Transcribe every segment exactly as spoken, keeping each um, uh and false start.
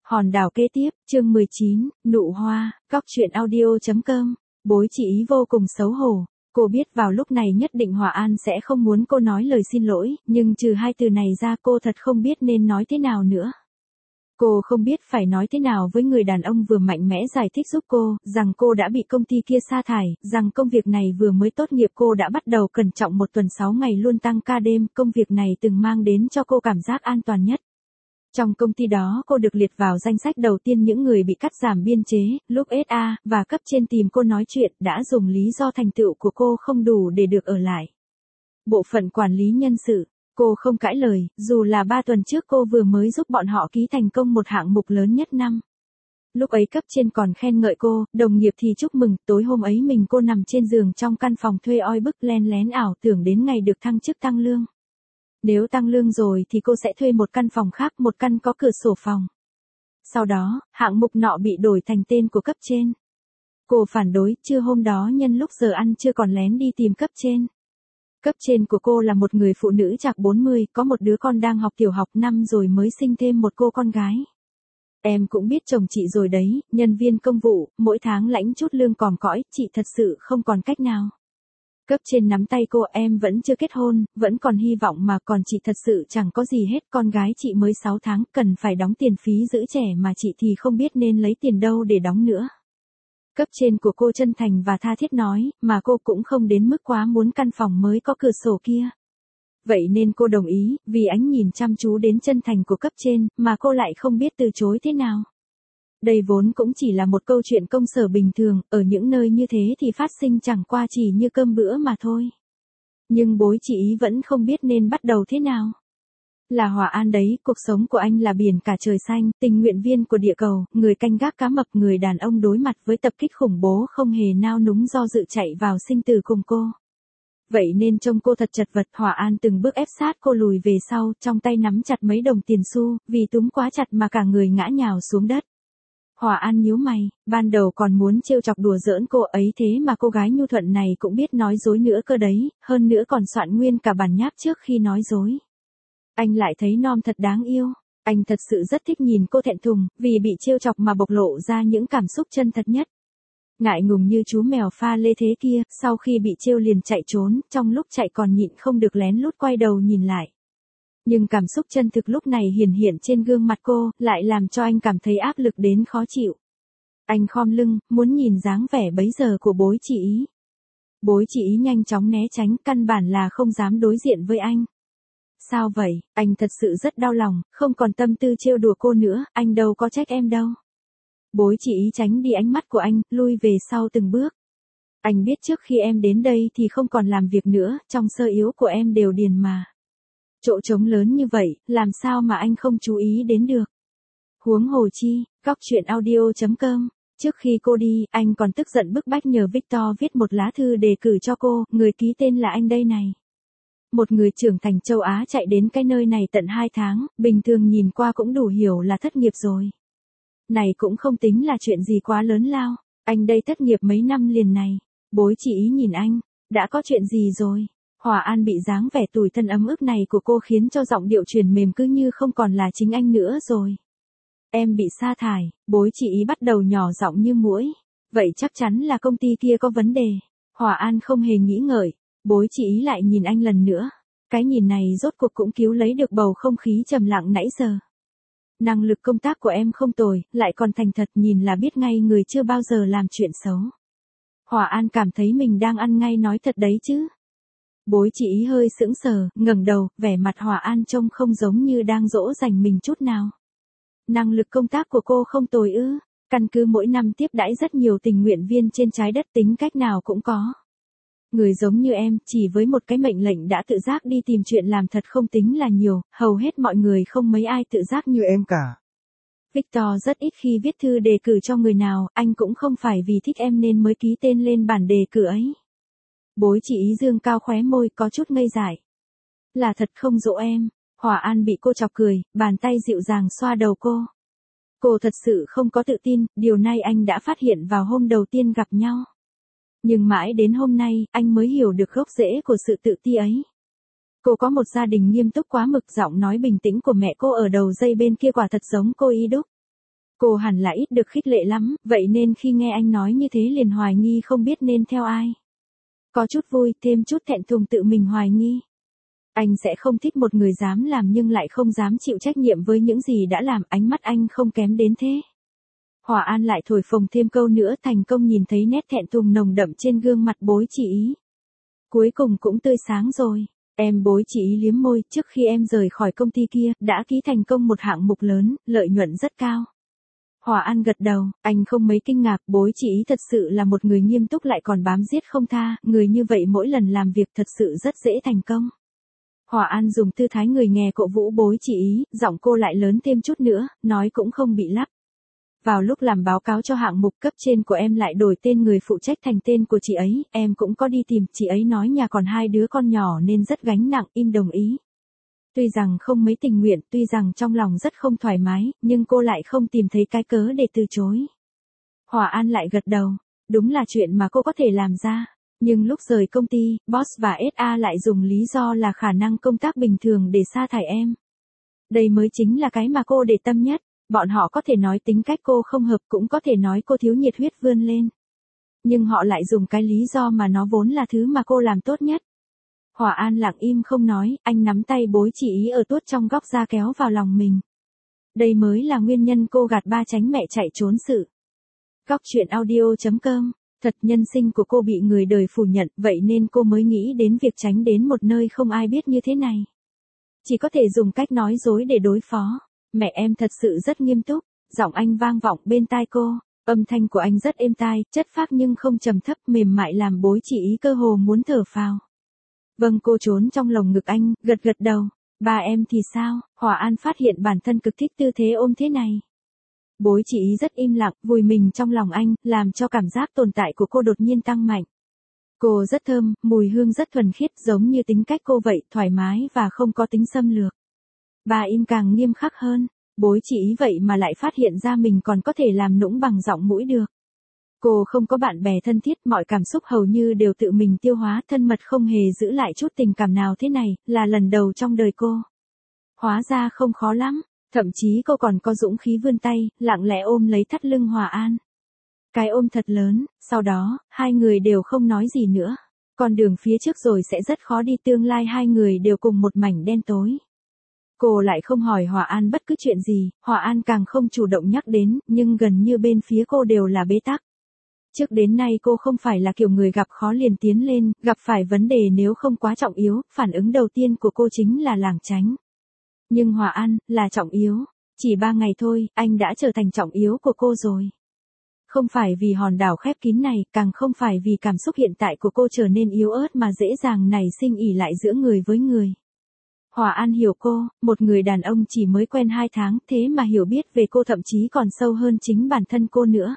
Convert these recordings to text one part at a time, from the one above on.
Hòn đảo kế tiếp, chương mười chín, nụ hoa, góc truyện audio chấm com. Bối chị ý vô cùng xấu hổ. Cô biết vào lúc này nhất định Hòa An sẽ không muốn cô nói lời xin lỗi, nhưng trừ hai từ này ra cô thật không biết nên nói thế nào nữa. Cô không biết phải nói thế nào với người đàn ông vừa mạnh mẽ giải thích giúp cô, rằng cô đã bị công ty kia sa thải, rằng công việc này vừa mới tốt nghiệp cô đã bắt đầu cẩn trọng một tuần sáu ngày luôn tăng ca đêm, công việc này từng mang đến cho cô cảm giác an toàn nhất. Trong công ty đó cô được liệt vào danh sách đầu tiên những người bị cắt giảm biên chế, lúc ét a và cấp trên tìm cô nói chuyện đã dùng lý do thành tựu của cô không đủ để được ở lại. Bộ phận quản lý nhân sự, cô không cãi lời, dù là ba tuần trước cô vừa mới giúp bọn họ ký thành công một hạng mục lớn nhất năm. Lúc ấy cấp trên còn khen ngợi cô, đồng nghiệp thì chúc mừng, tối hôm ấy mình cô nằm trên giường trong căn phòng thuê oi bức len lén ảo tưởng đến ngày được thăng chức tăng lương. Nếu tăng lương rồi thì cô sẽ thuê một căn phòng khác, một căn có cửa sổ phòng. Sau đó, hạng mục nọ bị đổi thành tên của cấp trên. Cô phản đối, trưa hôm đó nhân lúc giờ ăn chưa còn lén đi tìm cấp trên. Cấp trên của cô là một người phụ nữ chạc bốn mươi, có một đứa con đang học tiểu học năm rồi mới sinh thêm một cô con gái. Em cũng biết chồng chị rồi đấy, nhân viên công vụ, mỗi tháng lãnh chút lương còm cõi, chị thật sự không còn cách nào. Cấp trên nắm tay cô, em vẫn chưa kết hôn, vẫn còn hy vọng mà, còn chị thật sự chẳng có gì hết, con gái chị mới sáu tháng, cần phải đóng tiền phí giữ trẻ mà chị thì không biết nên lấy tiền đâu để đóng nữa. Cấp trên của cô chân thành và tha thiết nói, mà cô cũng không đến mức quá muốn căn phòng mới có cửa sổ kia. Vậy nên cô đồng ý, vì ánh nhìn chăm chú đến chân thành của cấp trên, mà cô lại không biết từ chối thế nào. Đây vốn cũng chỉ là một câu chuyện công sở bình thường, ở những nơi như thế thì phát sinh chẳng qua chỉ như cơm bữa mà thôi. Nhưng bối chị ý vẫn không biết nên bắt đầu thế nào. Là Hòa An đấy, cuộc sống của anh là biển cả trời xanh, tình nguyện viên của địa cầu, người canh gác cá mập, người đàn ông đối mặt với tập kích khủng bố không hề nao núng do dự chạy vào sinh tử cùng cô. Vậy nên trông cô thật chật vật, Hòa An từng bước ép sát cô lùi về sau, trong tay nắm chặt mấy đồng tiền xu, vì túm quá chặt mà cả người ngã nhào xuống đất. Hòa An nhíu mày, ban đầu còn muốn trêu chọc đùa giỡn cô ấy thế mà cô gái nhu thuận này cũng biết nói dối nữa cơ đấy, hơn nữa còn soạn nguyên cả bản nháp trước khi nói dối. Anh lại thấy non thật đáng yêu, anh thật sự rất thích nhìn cô thẹn thùng, vì bị trêu chọc mà bộc lộ ra những cảm xúc chân thật nhất. Ngại ngùng như chú mèo pha lê thế kia, sau khi bị trêu liền chạy trốn, trong lúc chạy còn nhịn không được lén lút quay đầu nhìn lại. Nhưng cảm xúc chân thực lúc này hiển hiện trên gương mặt cô, lại làm cho anh cảm thấy áp lực đến khó chịu. Anh khom lưng, muốn nhìn dáng vẻ bấy giờ của bối chị ý. Bối chị ý nhanh chóng né tránh, căn bản là không dám đối diện với anh. Sao vậy, anh thật sự rất đau lòng, không còn tâm tư trêu đùa cô nữa, anh đâu có trách em đâu. Bối chị ý tránh đi ánh mắt của anh, lui về sau từng bước. Anh biết trước khi em đến đây thì không còn làm việc nữa, trong sơ yếu của em đều điền mà. Chỗ trống lớn như vậy, làm sao mà anh không chú ý đến được. Huống hồ chi, góc truyện audio chấm com. Trước khi cô đi, anh còn tức giận bức bách nhờ Victor viết một lá thư đề cử cho cô, người ký tên là anh đây này. Một người trưởng thành châu Á chạy đến cái nơi này tận hai tháng, bình thường nhìn qua cũng đủ hiểu là thất nghiệp rồi. Này cũng không tính là chuyện gì quá lớn lao, anh đây thất nghiệp mấy năm liền này. Bối chị ý nhìn anh, đã có chuyện gì rồi? Hòa An bị dáng vẻ tủi thân ấm ức này của cô khiến cho giọng điệu truyền mềm cứ như không còn là chính anh nữa rồi. Em bị sa thải, bối chị ý bắt đầu nhỏ giọng như muỗi. Vậy chắc chắn là công ty kia có vấn đề. Hòa An không hề nghĩ ngợi, bối chị ý lại nhìn anh lần nữa. Cái nhìn này rốt cuộc cũng cứu lấy được bầu không khí trầm lặng nãy giờ. Năng lực công tác của em không tồi, lại còn thành thật, nhìn là biết ngay người chưa bao giờ làm chuyện xấu. Hòa An cảm thấy mình đang ăn ngay nói thật đấy chứ. Bối chị ý hơi sững sờ, ngẩng đầu, vẻ mặt Hòa An trông không giống như đang dỗ dành mình chút nào. Năng lực công tác của cô không tồi ư? Căn cứ mỗi năm tiếp đãi rất nhiều tình nguyện viên trên trái đất, tính cách nào cũng có. Người giống như em, chỉ với một cái mệnh lệnh đã tự giác đi tìm chuyện làm thật không tính là nhiều, hầu hết mọi người không mấy ai tự giác như em cả. Victor rất ít khi viết thư đề cử cho người nào, anh cũng không phải vì thích em nên mới ký tên lên bản đề cử ấy. Bối chị ý dương cao khóe môi, có chút ngây dại. Là thật không dỗ em. Hòa An bị cô chọc cười, bàn tay dịu dàng xoa đầu cô. Cô thật sự không có tự tin, điều này anh đã phát hiện vào hôm đầu tiên gặp nhau. Nhưng mãi đến hôm nay, anh mới hiểu được gốc rễ của sự tự ti ấy. Cô có một gia đình nghiêm túc quá mực, giọng nói bình tĩnh của mẹ cô ở đầu dây bên kia quả thật giống cô y đúc. Cô hẳn là ít được khích lệ lắm, vậy nên khi nghe anh nói như thế liền hoài nghi không biết nên theo ai. Có chút vui, thêm chút thẹn thùng tự mình hoài nghi. Anh sẽ không thích một người dám làm nhưng lại không dám chịu trách nhiệm với những gì đã làm, ánh mắt anh không kém đến thế. Hòa An lại thổi phồng thêm câu nữa, thành công nhìn thấy nét thẹn thùng nồng đậm trên gương mặt bối chị ý. Cuối cùng cũng tươi sáng rồi. Em bối chị ý liếm môi, trước khi em rời khỏi công ty kia, đã ký thành công một hạng mục lớn, lợi nhuận rất cao. Hòa An gật đầu, anh không mấy kinh ngạc, bối chị ý thật sự là một người nghiêm túc lại còn bám giết không tha, người như vậy mỗi lần làm việc thật sự rất dễ thành công. Hòa An dùng tư thái người nghe cổ vũ bối chị ý, giọng cô lại lớn thêm chút nữa, nói cũng không bị lắp. Vào lúc làm báo cáo cho hạng mục, cấp trên của em lại đổi tên người phụ trách thành tên của chị ấy, em cũng có đi tìm, chị ấy nói nhà còn hai đứa con nhỏ nên rất gánh nặng, im đồng ý. Tuy rằng không mấy tình nguyện, tuy rằng trong lòng rất không thoải mái, nhưng cô lại không tìm thấy cái cớ để từ chối. Hòa An lại gật đầu, đúng là chuyện mà cô có thể làm ra. Nhưng lúc rời công ty, boss và ét a lại dùng lý do là khả năng công tác bình thường để sa thải em. Đây mới chính là cái mà cô để tâm nhất. Bọn họ có thể nói tính cách cô không hợp, cũng có thể nói cô thiếu nhiệt huyết vươn lên. Nhưng họ lại dùng cái lý do mà nó vốn là thứ mà cô làm tốt nhất. Hòa An lặng im không nói, anh nắm tay bối chị ý ở tuốt trong góc ra kéo vào lòng mình. Đây mới là nguyên nhân cô gạt ba tránh mẹ chạy trốn sự. Góc chuyện audio chấm com. Thật, nhân sinh của cô bị người đời phủ nhận, vậy nên cô mới nghĩ đến việc tránh đến một nơi không ai biết như thế này. Chỉ có thể dùng cách nói dối để đối phó. Mẹ em thật sự rất nghiêm túc, giọng anh vang vọng bên tai cô, âm thanh của anh rất êm tai, chất phác nhưng không trầm thấp, mềm mại làm bối chị ý cơ hồ muốn thở phào. Vâng, cô trốn trong lồng ngực anh, gật gật đầu. Ba em thì sao? Hòa An phát hiện bản thân cực thích tư thế ôm thế này. Bối chị ý rất im lặng, vùi mình trong lòng anh, làm cho cảm giác tồn tại của cô đột nhiên tăng mạnh. Cô rất thơm, mùi hương rất thuần khiết, giống như tính cách cô vậy, thoải mái và không có tính xâm lược. Bà im càng nghiêm khắc hơn, bối chị ý vậy mà lại phát hiện ra mình còn có thể làm nũng bằng giọng mũi được. Cô không có bạn bè thân thiết, mọi cảm xúc hầu như đều tự mình tiêu hóa, thân mật không hề giữ lại chút tình cảm nào thế này, là lần đầu trong đời cô. Hóa ra không khó lắm, thậm chí cô còn có dũng khí vươn tay, lặng lẽ ôm lấy thắt lưng Hòa An. Cái ôm thật lớn, sau đó, hai người đều không nói gì nữa. Con đường phía trước rồi sẽ rất khó đi, tương lai hai người đều cùng một mảnh đen tối. Cô lại không hỏi Hòa An bất cứ chuyện gì, Hòa An càng không chủ động nhắc đến, nhưng gần như bên phía cô đều là bế tắc. Trước đến nay cô không phải là kiểu người gặp khó liền tiến lên, gặp phải vấn đề nếu không quá trọng yếu, phản ứng đầu tiên của cô chính là lảng tránh. Nhưng Hòa An, là trọng yếu. Chỉ ba ngày thôi, anh đã trở thành trọng yếu của cô rồi. Không phải vì hòn đảo khép kín này, càng không phải vì cảm xúc hiện tại của cô trở nên yếu ớt mà dễ dàng nảy sinh ỷ lại giữa người với người. Hòa An hiểu cô, một người đàn ông chỉ mới quen hai tháng, thế mà hiểu biết về cô thậm chí còn sâu hơn chính bản thân cô nữa.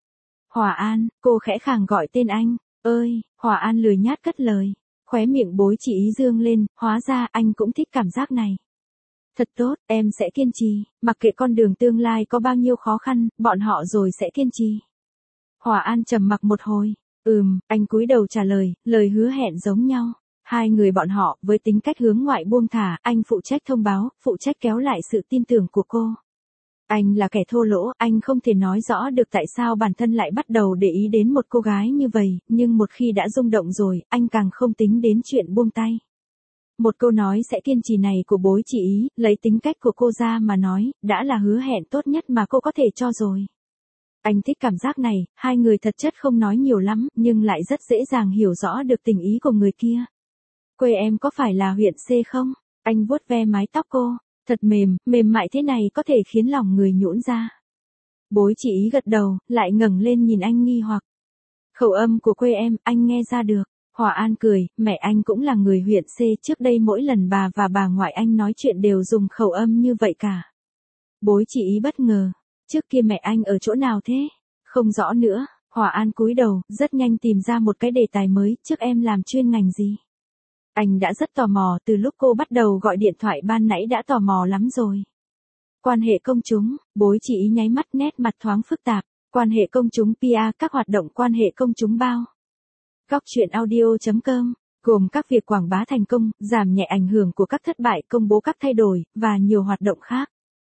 Hòa An, cô khẽ khàng gọi tên anh, ơi, Hòa An lười nhát cất lời, khóe miệng bối chị ý dương lên, hóa ra anh cũng thích cảm giác này. Thật tốt, em sẽ kiên trì, mặc kệ con đường tương lai có bao nhiêu khó khăn, bọn họ rồi sẽ kiên trì. Hòa An trầm mặc một hồi, ừm, anh cúi đầu trả lời, lời hứa hẹn giống nhau. Hai người bọn họ, với tính cách hướng ngoại buông thả, anh phụ trách thông báo, phụ trách kéo lại sự tin tưởng của cô. Anh là kẻ thô lỗ, anh không thể nói rõ được tại sao bản thân lại bắt đầu để ý đến một cô gái như vậy, nhưng một khi đã rung động rồi, anh càng không tính đến chuyện buông tay. Một câu nói sẽ kiên trì này của bối chị ý, lấy tính cách của cô ra mà nói, đã là hứa hẹn tốt nhất mà cô có thể cho rồi. Anh thích cảm giác này, hai người thật chất không nói nhiều lắm, nhưng lại rất dễ dàng hiểu rõ được tình ý của người kia. Quê em có phải là huyện C không? Anh vuốt ve mái tóc cô, thật mềm, mềm mại thế này có thể khiến lòng người nhũn ra. Bối chị ý gật đầu, lại ngẩng lên nhìn anh nghi hoặc. Khẩu âm của quê em, anh nghe ra được. Hòa An cười, mẹ anh cũng là người huyện C, trước đây mỗi lần bà và bà ngoại anh nói chuyện đều dùng khẩu âm như vậy cả. Bối chị ý bất ngờ, trước kia mẹ anh ở chỗ nào thế? Không rõ nữa, Hòa An cúi đầu, rất nhanh tìm ra một cái đề tài mới, trước em làm chuyên ngành gì? Anh đã rất tò mò, từ lúc cô bắt đầu gọi điện thoại ban nãy đã tò mò lắm rồi. Quan hệ công chúng, bối chị ý nháy mắt, nét mặt thoáng phức tạp, quan hệ công chúng pê e rờ, các hoạt động quan hệ công chúng bao. Góc chuyện audio chấm com, gồm các việc quảng bá thành công, giảm nhẹ ảnh hưởng của các thất bại, công bố các thay đổi, và nhiều hoạt động khác.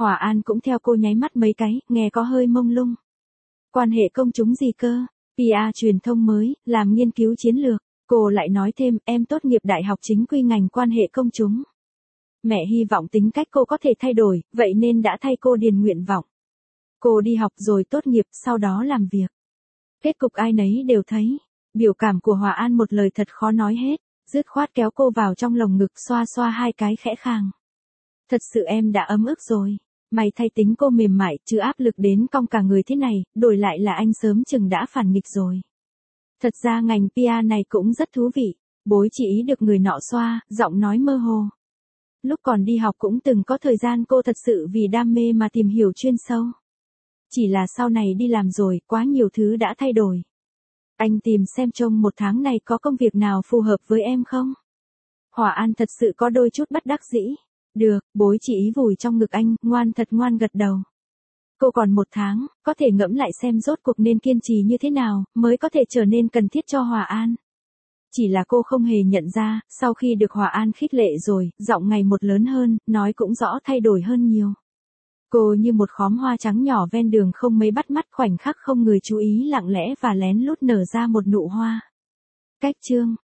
Hòa An cũng theo cô nháy mắt mấy cái, nghe có hơi mông lung. Quan hệ công chúng gì cơ? pê e truyền thông mới, làm nghiên cứu chiến lược. Cô lại nói thêm, em tốt nghiệp đại học chính quy ngành quan hệ công chúng. Mẹ hy vọng tính cách cô có thể thay đổi, vậy nên đã thay cô điền nguyện vọng. Cô đi học rồi tốt nghiệp, sau đó làm việc. Kết cục ai nấy đều thấy. Biểu cảm của Hòa An một lời thật khó nói hết, dứt khoát kéo cô vào trong lồng ngực xoa xoa hai cái khẽ khàng. Thật sự em đã ấm ức rồi. Mày thay tính cô mềm mại, chứ áp lực đến cong cả người thế này, đổi lại là anh sớm chừng đã phản nghịch rồi. Thật ra ngành pê e này cũng rất thú vị. Bối chỉ ý được người nọ xoa, giọng nói mơ hồ. Lúc còn đi học cũng từng có thời gian cô thật sự vì đam mê mà tìm hiểu chuyên sâu. Chỉ là sau này đi làm rồi, quá nhiều thứ đã thay đổi. Anh tìm xem trong một tháng này có công việc nào phù hợp với em không? Hòa An thật sự có đôi chút bất đắc dĩ. Được, bối chỉ ý vùi trong ngực anh, ngoan thật ngoan gật đầu. Cô còn một tháng, có thể ngẫm lại xem rốt cuộc nên kiên trì như thế nào, mới có thể trở nên cần thiết cho Hòa An. Chỉ là cô không hề nhận ra, sau khi được Hòa An khích lệ rồi, giọng ngày một lớn hơn, nói cũng rõ thay đổi hơn nhiều. Cô như một khóm hoa trắng nhỏ ven đường không mấy bắt mắt, khoảnh khắc không người chú ý lặng lẽ và lén lút nở ra một nụ hoa. Cách chương